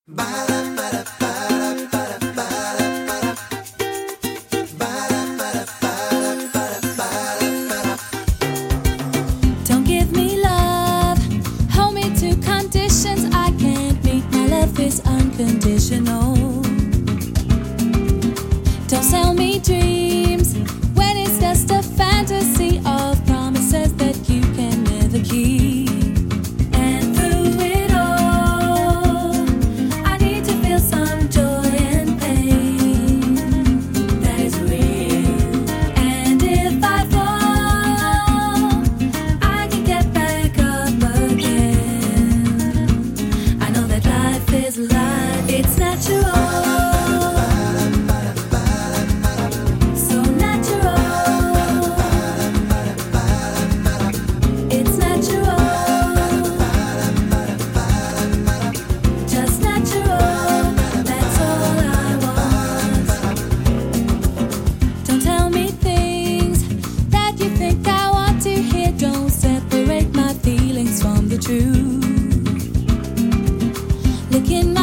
Don't give me love, hold me to conditions I can't meet. My love is unconditional. Don't sell me dreams when it's just a fantasy of promises that you can never keep. And through it all, I need to feel some joy and pain that is real. And if I fall, I can get back up again. I know that life is life, it's natural. Look in